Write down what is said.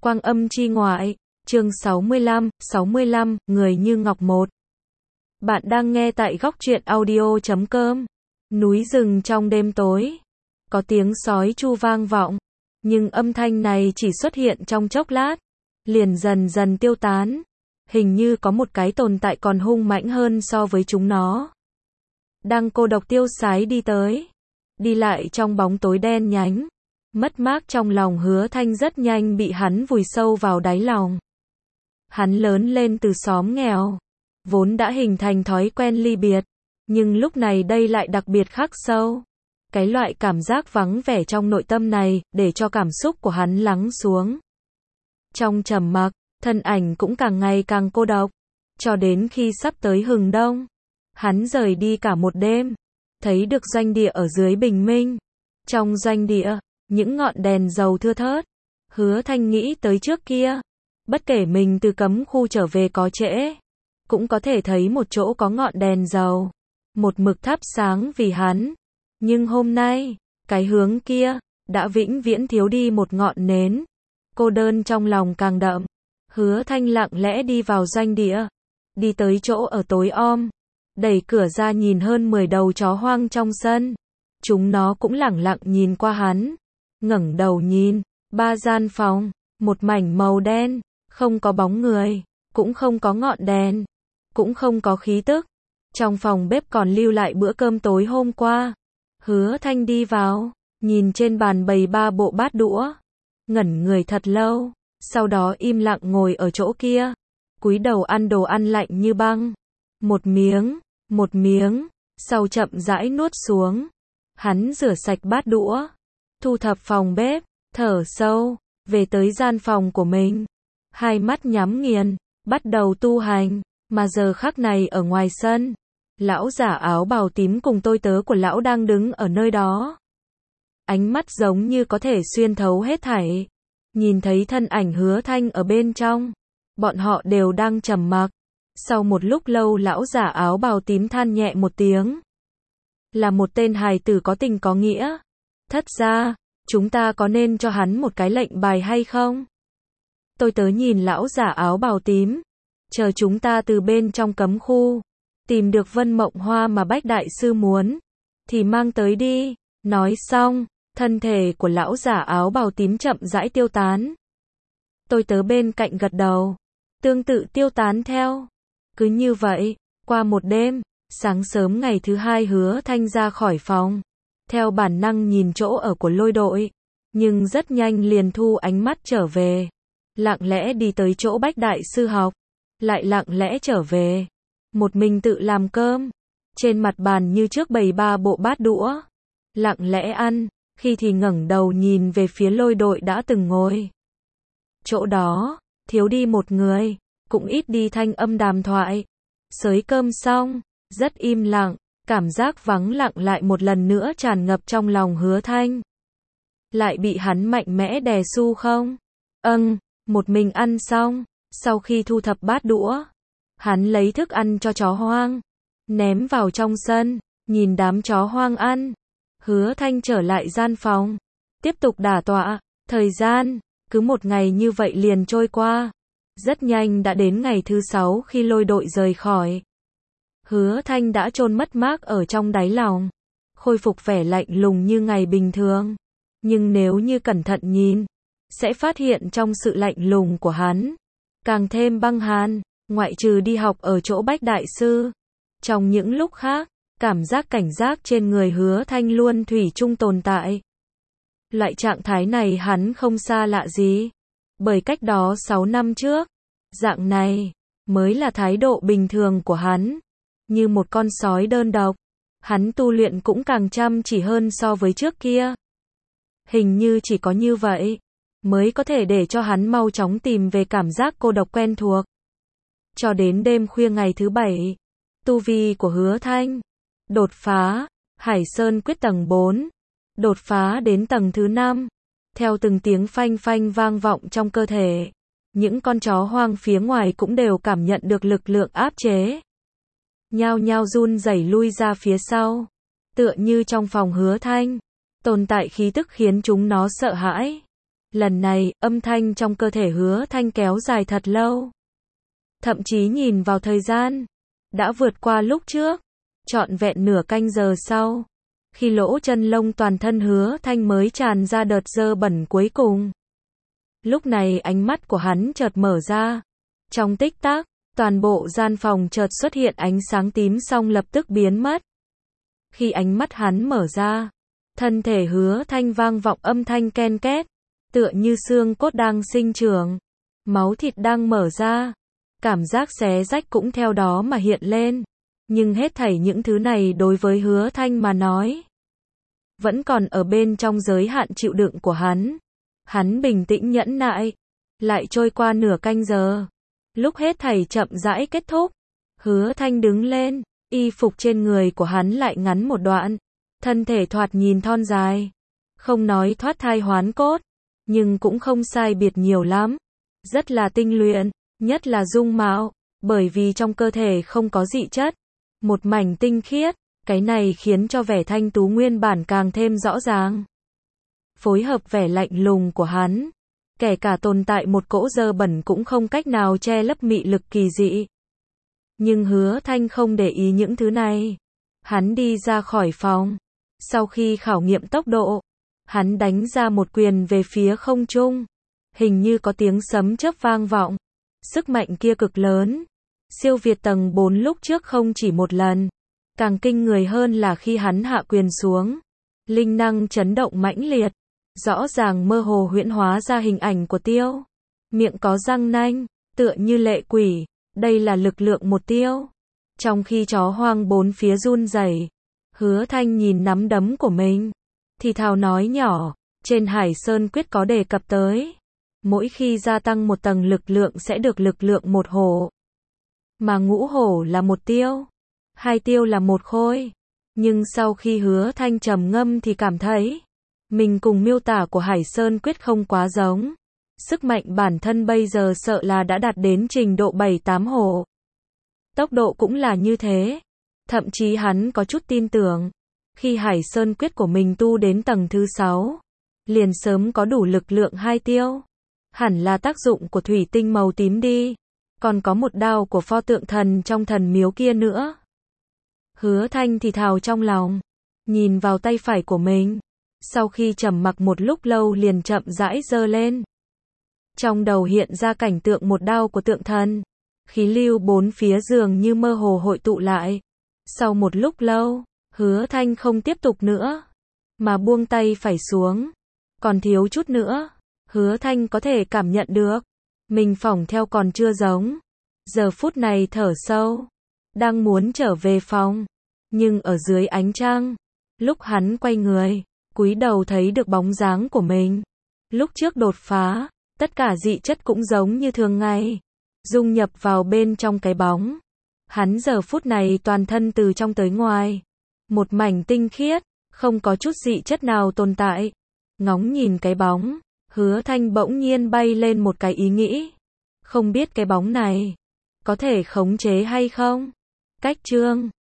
Quang âm chi ngoại, chương 65, người như ngọc một. Bạn đang nghe tại góc truyện audio.com. Núi rừng trong đêm tối. Có tiếng sói tru vang vọng. Nhưng âm thanh này chỉ xuất hiện trong chốc lát. Liền dần dần tiêu tán. Hình như có một cái tồn tại còn hung mãnh hơn so với chúng nó. Đang cô độc tiêu sái đi tới. Đi lại trong bóng tối đen nhánh. Mất mát trong lòng Hứa Thanh rất nhanh bị hắn vùi sâu vào đáy lòng. Hắn lớn lên từ xóm nghèo, vốn đã hình thành thói quen ly biệt, nhưng lúc này đây lại đặc biệt khắc sâu. Cái loại cảm giác vắng vẻ trong nội tâm này, để cho cảm xúc của hắn lắng xuống. Trong trầm mặc, thân ảnh cũng càng ngày càng cô độc, cho đến khi sắp tới hừng đông. Hắn rời đi cả một đêm, thấy được doanh địa ở dưới bình minh. Trong doanh địa, những ngọn đèn dầu thưa thớt. Hứa Thanh nghĩ tới trước kia, bất kể mình từ cấm khu trở về có trễ, cũng có thể thấy một chỗ có ngọn đèn dầu, một mực thắp sáng vì hắn. Nhưng hôm nay, cái hướng kia, đã vĩnh viễn thiếu đi một ngọn nến. Cô đơn trong lòng càng đậm. Hứa Thanh lặng lẽ đi vào doanh địa, đi tới chỗ ở tối om, đẩy cửa ra nhìn hơn 10 đầu chó hoang trong sân. Chúng nó cũng lẳng lặng nhìn qua hắn. Ngẩng đầu nhìn, 3 gian phòng, một mảnh màu đen, không có bóng người, cũng không có ngọn đèn, cũng không có khí tức. Trong phòng bếp còn lưu lại bữa cơm tối hôm qua. Hứa Thanh đi vào, nhìn trên bàn bày 3 bộ bát đũa, ngẩn người thật lâu, sau đó im lặng ngồi ở chỗ kia, cúi đầu ăn đồ ăn lạnh như băng. Một miếng, sau chậm rãi nuốt xuống. Hắn rửa sạch bát đũa, thu thập phòng bếp, thở sâu, về tới gian phòng của mình. Hai mắt nhắm nghiền, bắt đầu tu hành, mà giờ khắc này ở ngoài sân, lão giả áo bào tím cùng tôi tớ của lão đang đứng ở nơi đó. Ánh mắt giống như có thể xuyên thấu hết thảy. Nhìn thấy thân ảnh Hứa Thanh ở bên trong, bọn họ đều đang trầm mặc. Sau một lúc lâu lão giả áo bào tím than nhẹ một tiếng. Là một tên hài tử có tình có nghĩa. Thất ra, chúng ta có nên cho hắn một cái lệnh bài hay không? Tôi tớ nhìn lão giả áo bào tím. Chờ chúng ta từ bên trong cấm khu, tìm được Vân Mộng Hoa mà Bách Đại Sư muốn, thì mang tới đi. Nói xong, thân thể của lão giả áo bào tím chậm rãi tiêu tán. Tôi tớ bên cạnh gật đầu, tương tự tiêu tán theo. Cứ như vậy, qua một đêm, sáng sớm ngày thứ hai Hứa Thanh ra khỏi phòng. Theo bản năng nhìn chỗ ở của Lôi đội, nhưng rất nhanh liền thu ánh mắt trở về. Lặng lẽ đi tới chỗ Bách Đại Sư học, lại lặng lẽ trở về. Một mình tự làm cơm, trên mặt bàn như trước bày 3 bộ bát đũa. Lặng lẽ ăn, khi thì ngẩng đầu nhìn về phía Lôi đội đã từng ngồi. Chỗ đó, thiếu đi một người, cũng ít đi thanh âm đàm thoại. Xới cơm xong, rất im lặng. Cảm giác vắng lặng lại một lần nữa tràn ngập trong lòng Hứa Thanh. Lại bị hắn mạnh mẽ đè su không? Một mình ăn xong, sau khi thu thập bát đũa, hắn lấy thức ăn cho chó hoang, ném vào trong sân, nhìn đám chó hoang ăn. Hứa Thanh trở lại gian phòng, tiếp tục đả tọa. Thời gian, cứ một ngày như vậy liền trôi qua. Rất nhanh đã đến ngày thứ 6 khi Lôi đội rời khỏi. Hứa Thanh đã chôn mất mát ở trong đáy lòng, khôi phục vẻ lạnh lùng như ngày bình thường. Nhưng nếu như cẩn thận nhìn, sẽ phát hiện trong sự lạnh lùng của hắn, càng thêm băng hàn, ngoại trừ đi học ở chỗ Bách Đại Sư. Trong những lúc khác, cảm giác cảnh giác trên người Hứa Thanh luôn thủy chung tồn tại. Loại trạng thái này hắn không xa lạ gì, bởi cách đó 6 năm trước, dạng này mới là thái độ bình thường của hắn. Như một con sói đơn độc, hắn tu luyện cũng càng chăm chỉ hơn so với trước kia. Hình như chỉ có như vậy, mới có thể để cho hắn mau chóng tìm về cảm giác cô độc quen thuộc. Cho đến đêm khuya ngày thứ 7, tu vi của Hứa Thanh đột phá, Hải Sơn quyết tầng 4, đột phá đến tầng thứ 5. Theo từng tiếng phanh phanh vang vọng trong cơ thể, những con chó hoang phía ngoài cũng đều cảm nhận được lực lượng áp chế. Nhao nhao run rẩy lui ra phía sau, tựa như trong phòng Hứa Thanh tồn tại khí tức khiến chúng nó sợ hãi. Lần này, âm thanh trong cơ thể Hứa Thanh kéo dài thật lâu. Thậm chí nhìn vào thời gian, đã vượt qua lúc trước, trọn vẹn nửa canh giờ sau, khi lỗ chân lông toàn thân Hứa Thanh mới tràn ra đợt dơ bẩn cuối cùng. Lúc này ánh mắt của hắn chợt mở ra. Trong tích tắc, toàn bộ gian phòng chợt xuất hiện ánh sáng tím xong lập tức biến mất. Khi ánh mắt hắn mở ra, thân thể Hứa Thanh vang vọng âm thanh ken két, tựa như xương cốt đang sinh trưởng, máu thịt đang mở ra, cảm giác xé rách cũng theo đó mà hiện lên. Nhưng hết thảy những thứ này đối với Hứa Thanh mà nói, vẫn còn ở bên trong giới hạn chịu đựng của hắn. Hắn bình tĩnh nhẫn nại, lại trôi qua nửa canh giờ. Lúc hết thảy chậm rãi kết thúc, Hứa Thanh đứng lên, y phục trên người của hắn lại ngắn một đoạn, thân thể thoạt nhìn thon dài, không nói thoát thai hoán cốt, nhưng cũng không sai biệt nhiều lắm, rất là tinh luyện, nhất là dung mạo, bởi vì trong cơ thể không có dị chất, một mảnh tinh khiết, cái này khiến cho vẻ thanh tú nguyên bản càng thêm rõ ràng. Phối hợp vẻ lạnh lùng của hắn, kể cả tồn tại một cỗ dơ bẩn cũng không cách nào che lấp mị lực kỳ dị. Nhưng Hứa Thanh không để ý những thứ này. Hắn đi ra khỏi phòng. Sau khi khảo nghiệm tốc độ, hắn đánh ra một quyền về phía không trung. Hình như có tiếng sấm chớp vang vọng. Sức mạnh kia cực lớn, siêu việt tầng 4 lúc trước không chỉ một lần. Càng kinh người hơn là khi hắn hạ quyền xuống, linh năng chấn động mãnh liệt, rõ ràng mơ hồ huyễn hóa ra hình ảnh của Tiêu. Miệng có răng nanh, tựa như lệ quỷ, đây là lực lượng một Tiêu. Trong khi chó hoang bốn phía run rẩy, Hứa Thanh nhìn nắm đấm của mình, thì thào nói nhỏ, trên Hải Sơn Quyết có đề cập tới, mỗi khi gia tăng một tầng lực lượng sẽ được lực lượng một hổ. Mà ngũ hổ là một Tiêu, hai Tiêu là một khôi. Nhưng sau khi Hứa Thanh trầm ngâm thì cảm thấy, mình cùng miêu tả của Hải Sơn Quyết không quá giống. Sức mạnh bản thân bây giờ sợ là đã đạt đến trình độ 7-8 hổ. Tốc độ cũng là như thế. Thậm chí hắn có chút tin tưởng, khi Hải Sơn Quyết của mình tu đến tầng thứ 6, liền sớm có đủ lực lượng hai Tiêu. Hẳn là tác dụng của thủy tinh màu tím đi. Còn có một đao của pho tượng thần trong thần miếu kia nữa. Hứa Thanh thì thào trong lòng, nhìn vào tay phải của mình. Sau khi trầm mặc một lúc lâu liền chậm rãi giơ lên. Trong đầu hiện ra cảnh tượng một đao của tượng thần. Khí lưu bốn phía dường như mơ hồ hội tụ lại. Sau một lúc lâu, Hứa Thanh không tiếp tục nữa, mà buông tay phải xuống. Còn thiếu chút nữa, Hứa Thanh có thể cảm nhận được, mình phỏng theo còn chưa giống. Giờ phút này thở sâu, đang muốn trở về phòng. Nhưng ở dưới ánh trăng, lúc hắn quay người, cúi đầu thấy được bóng dáng của mình. Lúc trước đột phá, tất cả dị chất cũng giống như thường ngày, dung nhập vào bên trong cái bóng. Hắn giờ phút này toàn thân từ trong tới ngoài, một mảnh tinh khiết, không có chút dị chất nào tồn tại. Ngóng nhìn cái bóng, Hứa Thanh bỗng nhiên bay lên một cái ý nghĩ. Không biết cái bóng này có thể khống chế hay không? Cách chương